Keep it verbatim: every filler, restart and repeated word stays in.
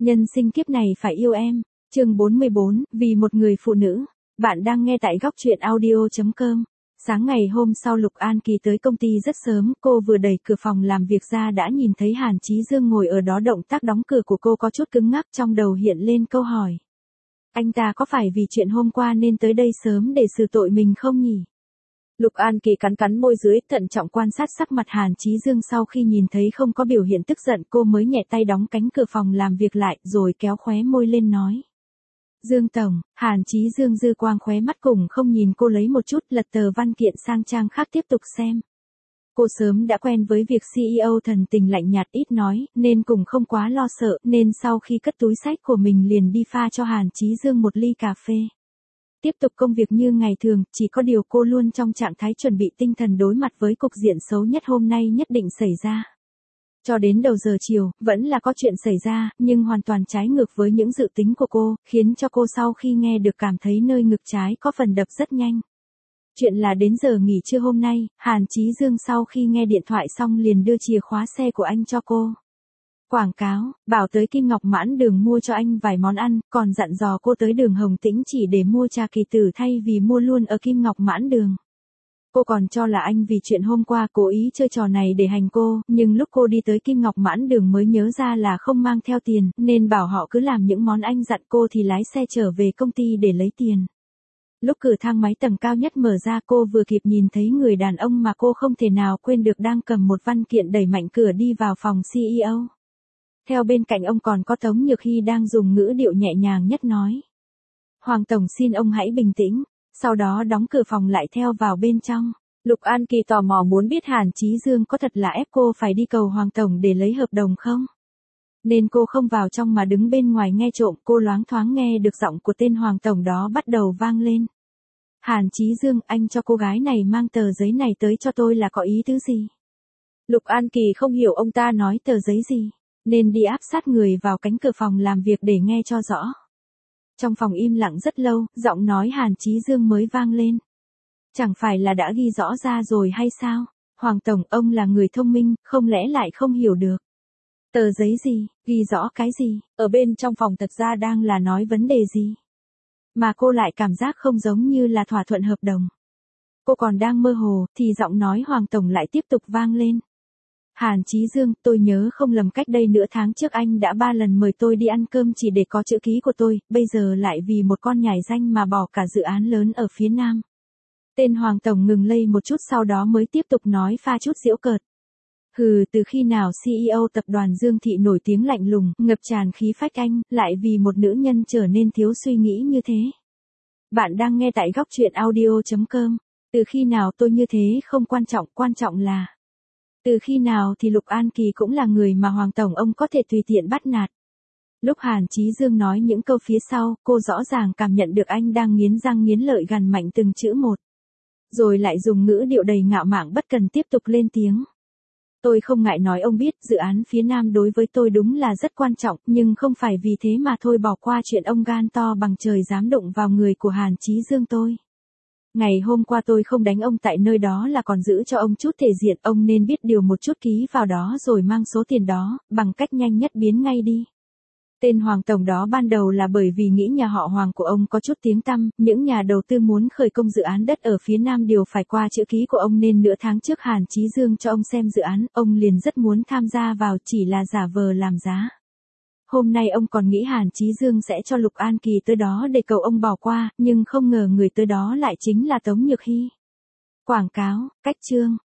Nhân sinh kiếp này phải yêu em. Chương bốn mươi bốn, vì một người phụ nữ. Bạn đang nghe tại góc truyện audio chấm com. Sáng ngày hôm sau Lục An Kỳ tới công ty rất sớm, cô vừa đẩy cửa phòng làm việc ra đã nhìn thấy Hàn Chí Dương ngồi ở đó, động tác đóng cửa của cô có chút cứng ngắc, trong đầu hiện lên câu hỏi. Anh ta có phải vì chuyện hôm qua nên tới đây sớm để xử tội mình không nhỉ? Lục An Kỳ cắn cắn môi dưới, thận trọng quan sát sắc mặt Hàn Chí Dương, sau khi nhìn thấy không có biểu hiện tức giận, cô mới nhẹ tay đóng cánh cửa phòng làm việc lại, rồi kéo khóe môi lên nói. Dương Tổng. Hàn Chí Dương dư quang khóe mắt cùng không nhìn cô lấy một chút, lật tờ văn kiện sang trang khác tiếp tục xem. Cô sớm đã quen với việc xê e ô thần tình lạnh nhạt ít nói, nên cũng không quá lo sợ, nên sau khi cất túi xách của mình liền đi pha cho Hàn Chí Dương một ly cà phê. Tiếp tục công việc như ngày thường, chỉ có điều cô luôn trong trạng thái chuẩn bị tinh thần đối mặt với cục diện xấu nhất hôm nay nhất định xảy ra. Cho đến đầu giờ chiều, vẫn là có chuyện xảy ra, nhưng hoàn toàn trái ngược với những dự tính của cô, khiến cho cô sau khi nghe được cảm thấy nơi ngực trái có phần đập rất nhanh. Chuyện là đến giờ nghỉ trưa hôm nay, Hàn Chí Dương sau khi nghe điện thoại xong liền đưa chìa khóa xe của anh cho cô. Quảng cáo, bảo tới Kim Ngọc Mãn Đường mua cho anh vài món ăn, còn dặn dò cô tới đường Hồng Tĩnh chỉ để mua trà kỳ tử thay vì mua luôn ở Kim Ngọc Mãn Đường. Cô còn cho là anh vì chuyện hôm qua cố ý chơi trò này để hành cô, nhưng lúc cô đi tới Kim Ngọc Mãn Đường mới nhớ ra là không mang theo tiền, nên bảo họ cứ làm những món anh dặn cô thì lái xe trở về công ty để lấy tiền. Lúc cửa thang máy tầng cao nhất mở ra, cô vừa kịp nhìn thấy người đàn ông mà cô không thể nào quên được đang cầm một văn kiện đẩy mạnh cửa đi vào phòng xê e ô. Theo bên cạnh ông còn có Tống Nhược Hy đang dùng ngữ điệu nhẹ nhàng nhất nói. Hoàng Tổng xin ông hãy bình tĩnh, sau đó đóng cửa phòng lại theo vào bên trong. Lục An Kỳ tò mò muốn biết Hàn Chí Dương có thật là ép cô phải đi cầu Hoàng Tổng để lấy hợp đồng không? Nên cô không vào trong mà đứng bên ngoài nghe trộm, cô loáng thoáng nghe được giọng của tên Hoàng Tổng đó bắt đầu vang lên. Hàn Chí Dương, anh cho cô gái này mang tờ giấy này tới cho tôi là có ý tứ gì? Lục An Kỳ không hiểu ông ta nói tờ giấy gì, nên đi áp sát người vào cánh cửa phòng làm việc để nghe cho rõ. Trong phòng im lặng rất lâu, giọng nói Hàn Chí Dương mới vang lên. Chẳng phải là đã ghi rõ ra rồi hay sao? Hoàng Tổng, ông là người thông minh, không lẽ lại không hiểu được? Tờ giấy gì, ghi rõ cái gì, ở bên trong phòng thật ra đang là nói vấn đề gì? Mà cô lại cảm giác không giống như là thỏa thuận hợp đồng. Cô còn đang mơ hồ, thì giọng nói Hoàng Tổng lại tiếp tục vang lên. Hàn Chí Dương, tôi nhớ không lầm cách đây nửa tháng trước anh đã ba lần mời tôi đi ăn cơm chỉ để có chữ ký của tôi, bây giờ lại vì một con nhảy danh mà bỏ cả dự án lớn ở phía Nam. Tên Hoàng Tổng ngừng lây một chút sau đó mới tiếp tục nói pha chút giễu cợt. Hừ, từ khi nào xê e ô tập đoàn Dương Thị nổi tiếng lạnh lùng, ngập tràn khí phách anh, lại vì một nữ nhân trở nên thiếu suy nghĩ như thế. Bạn đang nghe tại góc truyện audio chấm com. Từ khi nào tôi như thế không quan trọng, quan trọng là... Từ khi nào thì Lục An Kỳ cũng là người mà Hoàng Tổng ông có thể tùy tiện bắt nạt. Lúc Hàn Chí Dương nói những câu phía sau, cô rõ ràng cảm nhận được anh đang nghiến răng nghiến lợi gằn mạnh từng chữ một. Rồi lại dùng ngữ điệu đầy ngạo mạn bất cần tiếp tục lên tiếng. Tôi không ngại nói ông biết, dự án phía Nam đối với tôi đúng là rất quan trọng, nhưng không phải vì thế mà thôi bỏ qua chuyện ông gan to bằng trời dám đụng vào người của Hàn Chí Dương tôi. Ngày hôm qua tôi không đánh ông tại nơi đó là còn giữ cho ông chút thể diện, ông nên biết điều một chút, ký vào đó rồi mang số tiền đó, bằng cách nhanh nhất biến ngay đi. Tên Hoàng Tổng đó ban đầu là bởi vì nghĩ nhà họ Hoàng của ông có chút tiếng tăm, những nhà đầu tư muốn khởi công dự án đất ở phía Nam đều phải qua chữ ký của ông nên nửa tháng trước Hàn Chí Dương cho ông xem dự án, ông liền rất muốn tham gia vào, chỉ là giả vờ làm giá. Hôm nay ông còn nghĩ Hàn Chí Dương sẽ cho Lục An Kỳ tới đó để cầu ông bỏ qua, nhưng không ngờ người tới đó lại chính là Tống Nhược Hy. Quảng cáo, cách chương,